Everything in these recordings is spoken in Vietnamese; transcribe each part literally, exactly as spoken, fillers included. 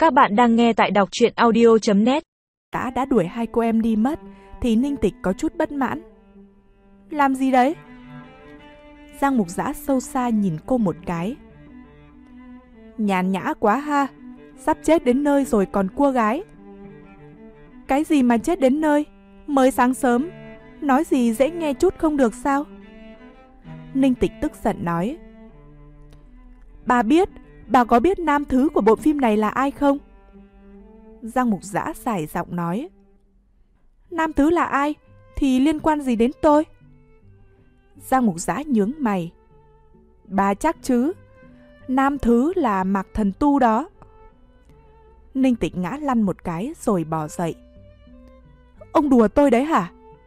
Các bạn đang nghe tại đọc truyện audio chấm net. Đã đã đuổi hai cô em đi mất thì Ninh Tịch có chút bất mãn. Làm gì đấy? Giang Mục Dã sâu xa nhìn cô một cái. Nhàn nhã quá ha, sắp chết đến nơi rồi còn cua gái. Cái gì mà chết đến nơi? Mới sáng sớm, nói gì dễ nghe chút không được sao? Ninh Tịch tức giận nói. Bà biết, bà có biết nam thứ của bộ phim này là ai không? Giang Mục Dã dài giọng nói. Nam thứ là ai? Thì liên quan gì đến tôi? Giang Mục Dã nhướng mày. Bà chắc chứ? Nam thứ là Mạc Thần Tu đó. Ninh Tịch ngã lăn một cái rồi bò dậy. Ông đùa tôi đấy hả?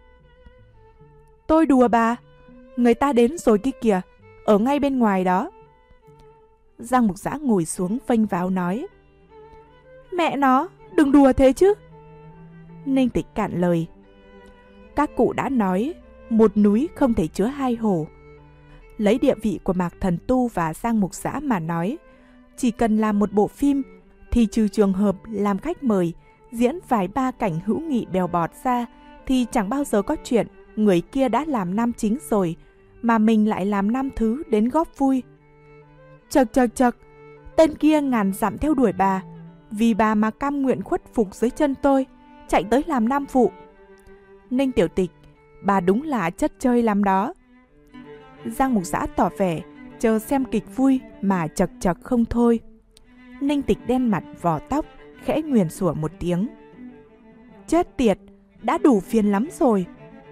Tôi đùa bà. Người ta đến rồi kia kìa, ở ngay bên ngoài đó. Giang Mục Dã ngồi xuống phanh váo nói. Mẹ nó, đừng đùa thế chứ. Ninh Tịch cạn lời. Các cụ đã nói, một núi không thể chứa hai hồ. Lấy địa vị của Mạc Thần Tu và Giang Mục Dã mà nói, chỉ cần làm một bộ phim thì trừ trường hợp làm khách mời diễn vài ba cảnh hữu nghị bèo bọt ra thì chẳng bao giờ có chuyện người kia đã làm nam chính rồi mà mình lại làm nam thứ đến góp vui. Chật chật chật, tên kia ngàn dặm theo đuổi bà, vì bà mà cam nguyện khuất phục dưới chân tôi, chạy tới làm nam phụ. Ninh Tiểu Tịch, bà đúng là chất chơi lắm đó. Giang Mục Dã tỏ vẻ chờ xem kịch vui mà chật chật không thôi. Ninh Tịch đen mặt vò tóc, khẽ nguyền rủa một tiếng. Chết tiệt, đã đủ phiền lắm rồi.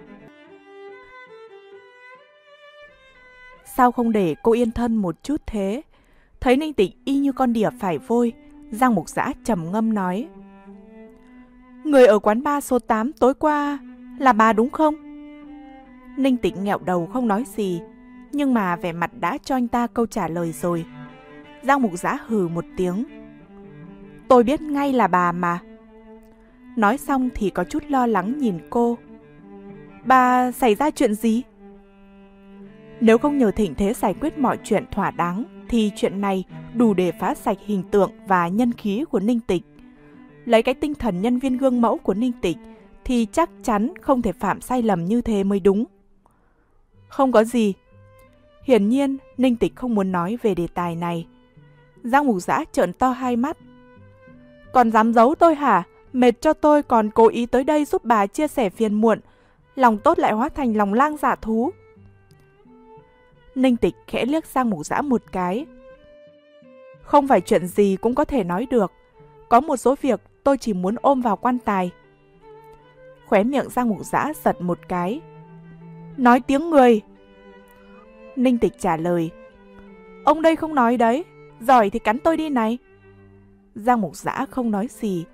Sao không để cô yên thân một chút thế? Thấy Ninh Tịch y như con đỉa phải vôi, Giang Mục Dã trầm ngâm nói. Người ở quán bar số tám tối qua là bà đúng không? Ninh Tịch nghẹo đầu không nói gì, nhưng mà vẻ mặt đã cho anh ta câu trả lời rồi. Giang Mục Dã hừ một tiếng. Tôi biết ngay là bà mà. Nói xong thì có chút lo lắng nhìn cô. Bà xảy ra chuyện gì? Nếu không nhờ thịnh thế giải quyết mọi chuyện thỏa đáng thì chuyện này đủ để phá sạch hình tượng và nhân khí của Ninh Tịch. Lấy cái tinh thần nhân viên gương mẫu của Ninh Tịch thì chắc chắn không thể phạm sai lầm như thế mới đúng. Không có gì. Hiển nhiên Ninh Tịch không muốn nói về đề tài này. Giang Mục Dã trợn to hai mắt. Còn dám giấu tôi hả? Mệt cho tôi còn cố ý tới đây giúp bà chia sẻ phiền muộn, lòng tốt lại hóa thành lòng lang dạ thú. Ninh Tịch khẽ liếc Giang Mục Dã một cái. Không phải chuyện gì cũng có thể nói được. Có một số việc tôi chỉ muốn ôm vào quan tài. Khóe miệng Giang Mục Dã giật một cái. Nói tiếng người. Ninh Tịch trả lời. Ông đây không nói đấy. Giỏi thì cắn tôi đi này. Giang Mục Dã không nói gì.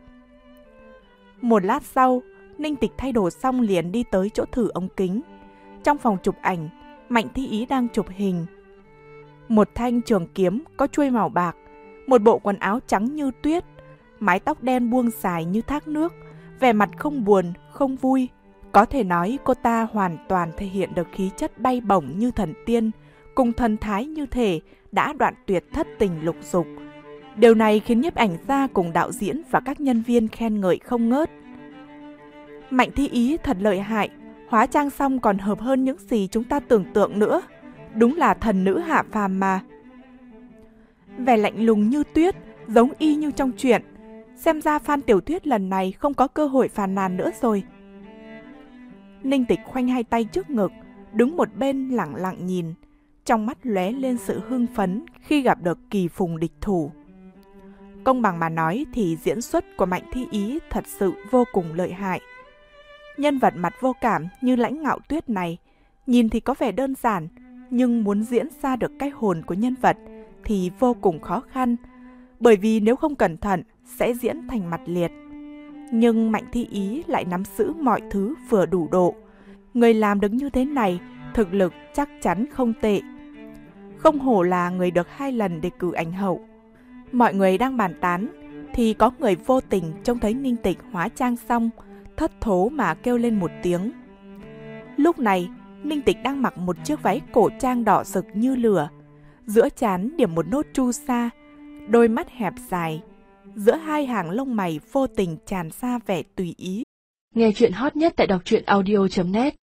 Một lát sau, Ninh Tịch thay đồ xong liền đi tới chỗ thử ống kính. Trong phòng chụp ảnh, Mạnh Thi Ý đang chụp hình. Một thanh trường kiếm có chuôi màu bạc, một bộ quần áo trắng như tuyết, mái tóc đen buông dài như thác nước, vẻ mặt không buồn, không vui. Có thể nói cô ta hoàn toàn thể hiện được khí chất bay bổng như thần tiên, cùng thần thái như thể đã đoạn tuyệt thất tình lục dục. Điều này khiến nhiếp ảnh gia cùng đạo diễn và các nhân viên khen ngợi không ngớt. Mạnh Thi Ý thật lợi hại, hóa trang xong còn hợp hơn những gì chúng ta tưởng tượng nữa. Đúng là thần nữ hạ phàm mà. Vẻ lạnh lùng như tuyết, giống y như trong truyện. Xem ra fan tiểu thuyết lần này không có cơ hội phàn nàn nữa rồi. Ninh Tịch khoanh hai tay trước ngực, đứng một bên lặng lặng nhìn. Trong mắt lóe lên sự hưng phấn khi gặp được kỳ phùng địch thủ. Công bằng mà nói thì diễn xuất của Mạnh Thi Ý thật sự vô cùng lợi hại. Nhân vật mặt vô cảm như Lãnh Ngạo Tuyết này, nhìn thì có vẻ đơn giản, nhưng muốn diễn ra được cái hồn của nhân vật thì vô cùng khó khăn, bởi vì nếu không cẩn thận sẽ diễn thành mặt liệt. Nhưng Mạnh Thi Ý lại nắm giữ mọi thứ vừa đủ độ. Người làm được như thế này, thực lực chắc chắn không tệ. Không hổ là người được hai lần đề cử ảnh hậu. Mọi người đang bàn tán, thì có người vô tình trông thấy Ninh Tịch hóa trang xong, thất thố mà kêu lên một tiếng. Lúc này, Ninh Tịch đang mặc một chiếc váy cổ trang đỏ rực như lửa, giữa trán điểm một nốt chu sa, đôi mắt hẹp dài, Giữa hai hàng lông mày vô tình tràn ra vẻ tùy ý. Nghe chuyện hot nhất tại đọc truyện audio chấm net